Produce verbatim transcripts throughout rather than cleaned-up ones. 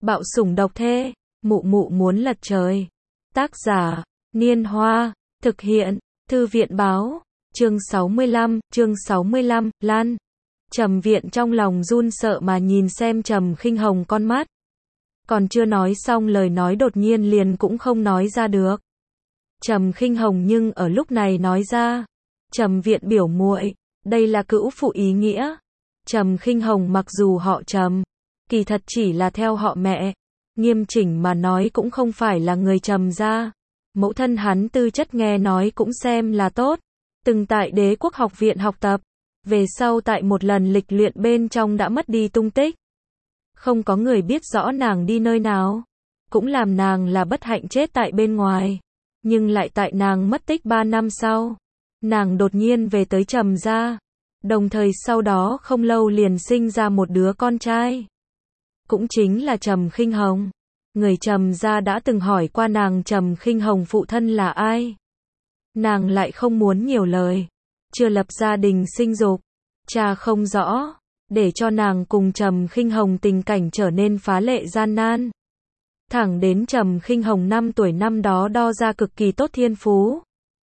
Bạo sủng độc thê, mụ mụ muốn lật trời. Tác giả, Niên Hoa, thực hiện, Thư viện báo, chương sáu mươi lăm, chương sáu mươi lăm, Lan. Trầm Viện trong lòng run sợ mà nhìn xem Trầm Khinh Hồng con mắt. Còn chưa nói xong lời nói đột nhiên liền cũng không nói ra được. Trầm Khinh Hồng nhưng ở lúc này nói ra. Trầm Viện biểu muội, đây là cữu phụ ý nghĩa. Trầm Khinh Hồng mặc dù họ Trầm, kỳ thật chỉ là theo họ mẹ, nghiêm chỉnh mà nói cũng không phải là người Trầm gia. Mẫu thân hắn tư chất nghe nói cũng xem là tốt, từng tại Đế Quốc học viện học tập, về sau tại một lần lịch luyện bên trong đã mất đi tung tích. Không có người biết rõ nàng đi nơi nào, cũng làm nàng là bất hạnh chết tại bên ngoài. Nhưng lại tại nàng mất tích ba năm sau, nàng đột nhiên về tới Trầm gia, đồng thời sau đó không lâu liền sinh ra một đứa con trai. Cũng chính là Trầm Khinh Hồng. Người Trầm gia đã từng hỏi qua nàng Trầm Khinh Hồng phụ thân là ai. Nàng lại không muốn nhiều lời. Chưa lập gia đình sinh dục, cha không rõ, để cho nàng cùng Trầm Khinh Hồng tình cảnh trở nên phá lệ gian nan. Thẳng đến Trầm Khinh Hồng năm tuổi năm đó đo ra cực kỳ tốt thiên phú.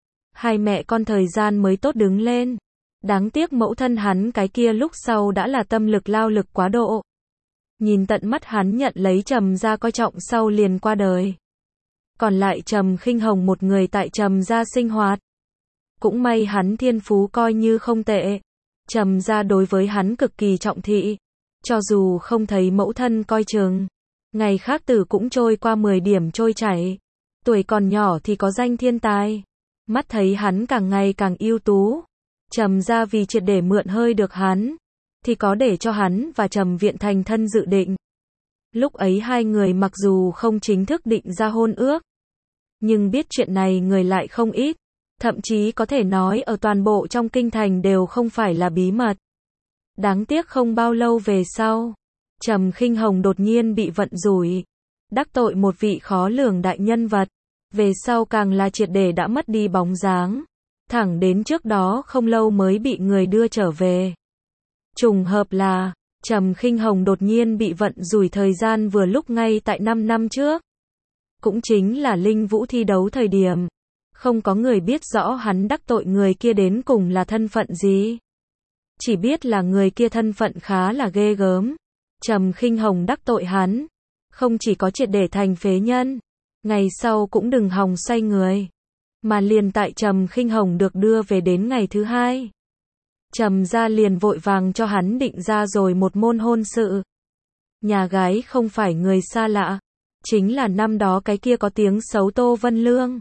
Hai mẹ con thời gian mới tốt đứng lên. Đáng tiếc mẫu thân hắn cái kia lúc sau đã là tâm lực lao lực quá độ. Nhìn tận mắt hắn nhận lấy Trầm gia coi trọng sau liền qua đời. Còn lại Trầm Khinh Hồng một người tại Trầm gia sinh hoạt. Cũng may hắn thiên phú coi như không tệ. Trầm gia đối với hắn cực kỳ trọng thị. Cho dù không thấy mẫu thân coi chừng, ngày khác tử cũng trôi qua mười điểm trôi chảy. Tuổi còn nhỏ thì có danh thiên tài. Mắt thấy hắn càng ngày càng ưu tú. Trầm gia vì triệt để mượn hơi được hắn, thì có để cho hắn và Trầm Viện thành thân dự định. Lúc ấy hai người mặc dù không chính thức định ra hôn ước, nhưng biết chuyện này người lại không ít. Thậm chí có thể nói ở toàn bộ trong kinh thành đều không phải là bí mật. Đáng tiếc không bao lâu về sau, Trầm Khinh Hồng đột nhiên bị vận rủi, đắc tội một vị khó lường đại nhân vật. Về sau càng là triệt để đã mất đi bóng dáng. Thẳng đến trước đó không lâu mới bị người đưa trở về. Trùng hợp là, Trầm Khinh Hồng đột nhiên bị vận rủi thời gian vừa lúc ngay tại năm năm trước. Cũng chính là Linh Vũ thi đấu thời điểm. Không có người biết rõ hắn đắc tội người kia đến cùng là thân phận gì. Chỉ biết là người kia thân phận khá là ghê gớm. Trầm Khinh Hồng đắc tội hắn, không chỉ có triệt để thành phế nhân, ngày sau cũng đừng hòng xoay người. Mà liền tại Trầm Khinh Hồng được đưa về đến ngày thứ hai, Trầm gia liền vội vàng cho hắn định ra rồi một môn hôn sự. Nhà gái không phải người xa lạ, chính là năm đó cái kia có tiếng xấu Tô Vân Lương.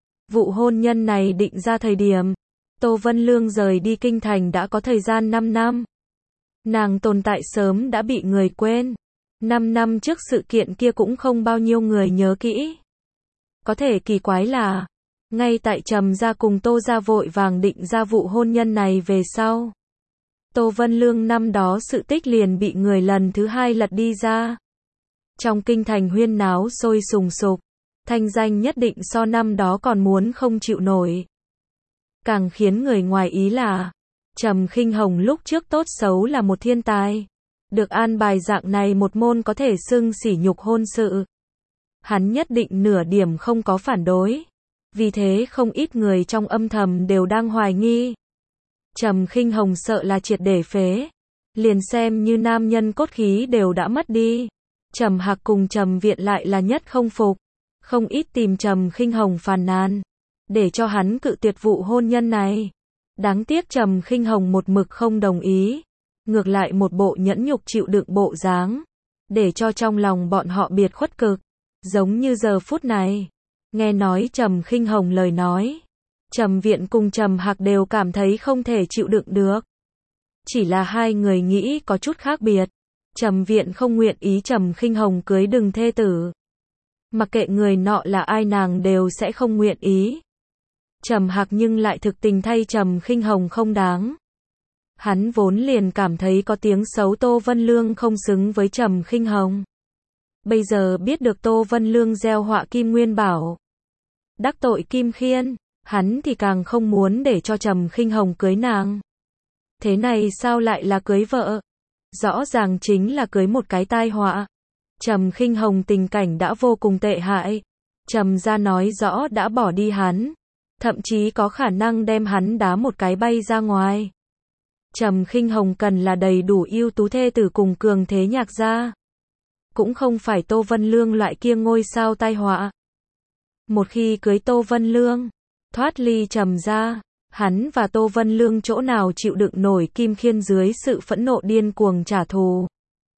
Vụ hôn nhân này định ra thời điểm, Tô Vân Lương rời đi kinh thành đã có thời gian năm năm. Nàng tồn tại sớm đã bị người quên. năm năm trước sự kiện kia cũng không bao nhiêu người nhớ kỹ. Có thể kỳ quái là, ngay tại Trầm gia cùng Tô gia vội vàng định ra vụ hôn nhân này về sau, Tô Vân Lương năm đó sự tích liền bị người lần thứ hai lật đi ra. Trong kinh thành huyên náo sôi sùng sục, thanh danh nhất định so năm đó còn muốn không chịu nổi. Càng khiến người ngoài ý là, Trầm Khinh Hồng lúc trước tốt xấu là một thiên tài, được an bài dạng này một môn có thể xưng sỉ nhục hôn sự. Hắn nhất định nửa điểm không có phản đối. Vì thế không ít người trong âm thầm đều đang hoài nghi. Trầm Khinh Hồng sợ là triệt để phế. Liền xem như nam nhân cốt khí đều đã mất đi. Trầm Hạc cùng Trầm Viện lại là nhất không phục. Không ít tìm Trầm Khinh Hồng phàn nàn, để cho hắn cự tuyệt vụ hôn nhân này. Đáng tiếc Trầm Khinh Hồng một mực không đồng ý. Ngược lại một bộ nhẫn nhục chịu đựng bộ dáng, để cho trong lòng bọn họ biệt khuất cực. Giống như giờ phút này, nghe nói Trầm Khinh Hồng lời nói, Trầm Viện cùng Trầm Hạc đều cảm thấy không thể chịu đựng được. Chỉ là hai người nghĩ có chút khác biệt. Trầm Viện không nguyện ý Trầm Khinh Hồng cưới đừng thê tử. Mặc kệ người nọ là ai nàng đều sẽ không nguyện ý. Trầm Hạc nhưng lại thực tình thay Trầm Khinh Hồng không đáng. Hắn vốn liền cảm thấy có tiếng xấu Tô Vân Lương không xứng với Trầm Khinh Hồng. Bây giờ biết được Tô Vân Lương gieo họa Kim Nguyên Bảo, đắc tội Kim Khiên, hắn thì càng không muốn để cho Trầm Khinh Hồng cưới nàng. Thế này sao lại là cưới vợ? Rõ ràng chính là cưới một cái tai họa. Trầm Khinh Hồng tình cảnh đã vô cùng tệ hại. Trầm gia nói rõ đã bỏ đi hắn, thậm chí có khả năng đem hắn đá một cái bay ra ngoài. Trầm Khinh Hồng cần là đầy đủ ưu tú thê tử cùng cường thế nhạc gia, cũng không phải Tô Vân Lương loại kia ngôi sao tai họa. Một khi cưới Tô Vân Lương, thoát ly Trầm gia, hắn và Tô Vân Lương chỗ nào chịu đựng nổi Kim Khiên dưới sự phẫn nộ điên cuồng trả thù.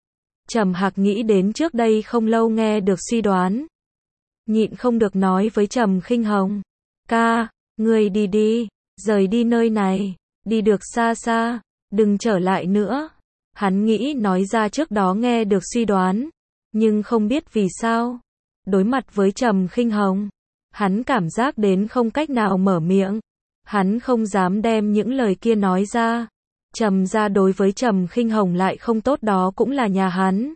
Trầm Hạc nghĩ đến trước đây không lâu nghe được suy đoán, nhịn không được nói với Trầm Khinh Hồng, ca, ngươi đi đi, rời đi nơi này, đi được xa xa, đừng trở lại nữa. Hắn nghĩ nói ra trước đó nghe được suy đoán, nhưng không biết vì sao, đối mặt với Trầm Khinh Hồng, hắn cảm giác đến không cách nào mở miệng, hắn không dám đem những lời kia nói ra. Trầm gia đối với Trầm Khinh Hồng lại không tốt, đó cũng là nhà hắn.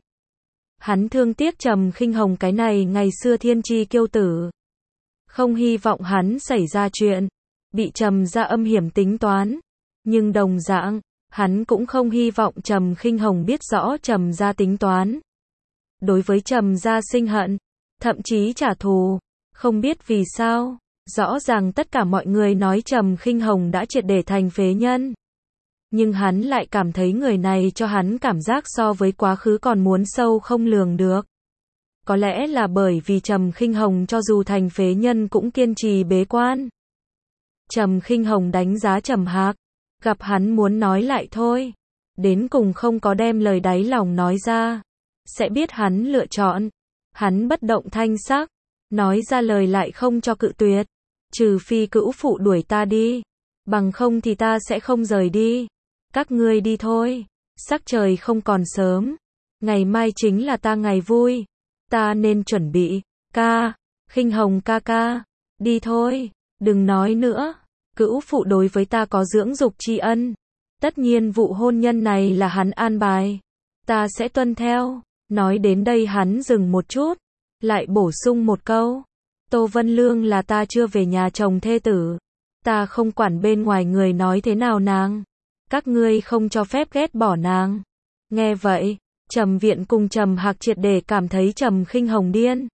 Hắn thương tiếc Trầm Khinh Hồng cái này ngày xưa thiên chi kiêu tử, không hy vọng hắn xảy ra chuyện, bị Trầm gia âm hiểm tính toán, nhưng đồng dạng, hắn cũng không hy vọng Trầm Khinh Hồng biết rõ Trầm gia tính toán. Đối với Trầm gia sinh hận, thậm chí trả thù, không biết vì sao, rõ ràng tất cả mọi người nói Trầm Khinh Hồng đã triệt để thành phế nhân. Nhưng hắn lại cảm thấy người này cho hắn cảm giác so với quá khứ còn muốn sâu không lường được. Có lẽ là bởi vì Trầm Khinh Hồng cho dù thành phế nhân cũng kiên trì bế quan. Trầm Khinh Hồng đánh giá Trầm Hạc, gặp hắn muốn nói lại thôi, đến cùng không có đem lời đáy lòng nói ra, sẽ biết hắn lựa chọn. Hắn bất động thanh sắc, nói ra lời lại không cho cự tuyệt, trừ phi cữu phụ đuổi ta đi, bằng không thì ta sẽ không rời đi. Các ngươi đi thôi, sắc trời không còn sớm, ngày mai chính là ta ngày vui, ta nên chuẩn bị. Ca, Khinh Hồng ca ca, đi thôi, đừng nói nữa, cữu phụ đối với ta có dưỡng dục tri ân, tất nhiên vụ hôn nhân này là hắn an bài, ta sẽ tuân theo. Nói đến đây hắn dừng một chút, lại bổ sung một câu, Tô Vân Lương là ta chưa về nhà chồng thê tử, ta không quản bên ngoài người nói thế nào nàng, các ngươi không cho phép ghét bỏ nàng. Nghe vậy, Trầm Viện cùng Trầm Hạc triệt để cảm thấy Trầm Khinh Hồng điên.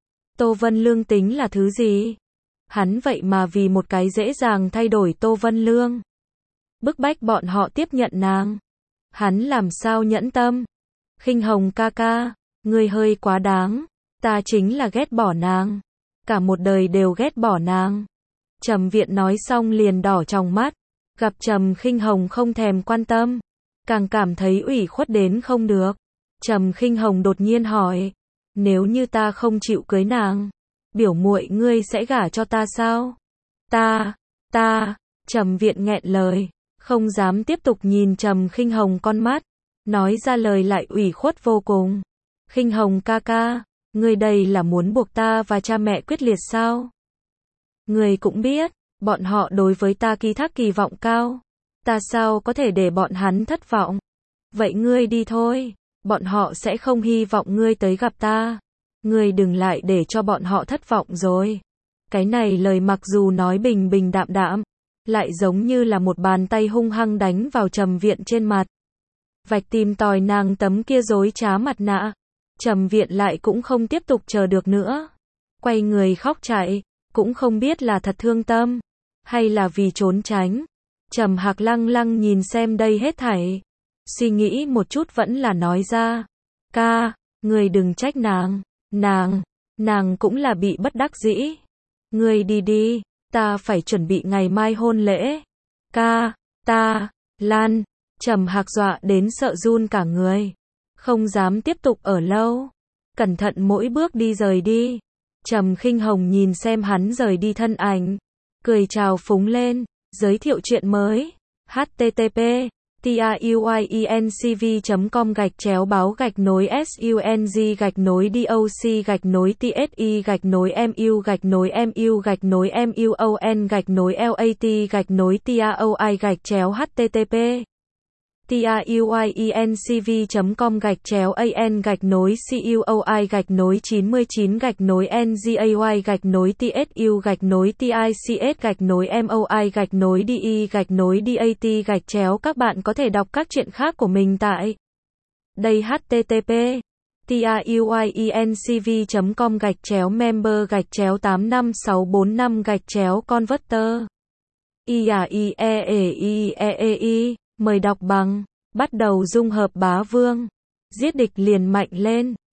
Tô Vân Lương tính là thứ gì? Hắn vậy mà vì một cái dễ dàng thay đổi Tô Vân Lương, bức bách bọn họ tiếp nhận nàng. Hắn làm sao nhẫn tâm? Khinh Hồng ca ca, ngươi hơi quá đáng, ta chính là ghét bỏ nàng, cả một đời đều ghét bỏ nàng. Trầm Viện nói xong liền đỏ tròng mắt, gặp Trầm Khinh Hồng không thèm quan tâm, càng cảm thấy ủy khuất đến không được. Trầm Khinh Hồng đột nhiên hỏi, nếu như ta không chịu cưới nàng, biểu muội ngươi sẽ gả cho ta sao? Ta, ta, Trầm Viện nghẹn lời, không dám tiếp tục nhìn Trầm Khinh Hồng con mắt, nói ra lời lại ủy khuất vô cùng. Khinh Hồng ca ca, ngươi đây là muốn buộc ta và cha mẹ quyết liệt sao? Ngươi cũng biết, bọn họ đối với ta ký thác kỳ vọng cao, ta sao có thể để bọn hắn thất vọng? Vậy ngươi đi thôi, bọn họ sẽ không hy vọng ngươi tới gặp ta. Ngươi đừng lại để cho bọn họ thất vọng rồi. Cái này lời mặc dù nói bình bình đạm đạm, lại giống như là một bàn tay hung hăng đánh vào Trầm Viện trên mặt, vạch tìm tòi nàng tấm kia dối trá mặt nạ. Trầm Viện lại cũng không tiếp tục chờ được nữa, quay người khóc chạy, cũng không biết là thật thương tâm, hay là vì trốn tránh. Trầm Hạc lăng lăng nhìn xem đây hết thảy, suy nghĩ một chút vẫn là nói ra, ca, ngươi đừng trách nàng, nàng, nàng cũng là bị bất đắc dĩ. Ngươi đi đi, ta phải chuẩn bị ngày mai hôn lễ. Ca, ta, Lan. Trầm Hạc dọa đến sợ run cả người, không dám tiếp tục ở lâu, cẩn thận mỗi bước đi rời đi. Trầm Khinh Hồng nhìn xem hắn rời đi thân ảnh, cười chào phúng lên, giới thiệu chuyện mới, http tauyencv chấm com gạch chéo báo gạch nối sung gạch nối doc gạch nối tsi gạch nối mu gạch nối mu gạch nối muon gạch nối lat gạch nối taoi gạch chéo http tauyencv chấm com gạch chéo an gạch nối cuoi gạch nối chín mươi chín gạch nối ngay gạch nối tsu gạch nối tics gạch nối moi gạch nối de gạch nối dat gạch chéo. Các bạn có thể đọc các truyện khác của mình tại đây http tiuyencv chấm com gạch chéo member gạch chéo tám năm sáu bốn năm gạch chéo converter. i a i e e i e e i mời đọc bằng. Bắt đầu dung hợp bá vương. Giết địch liền mạnh lên.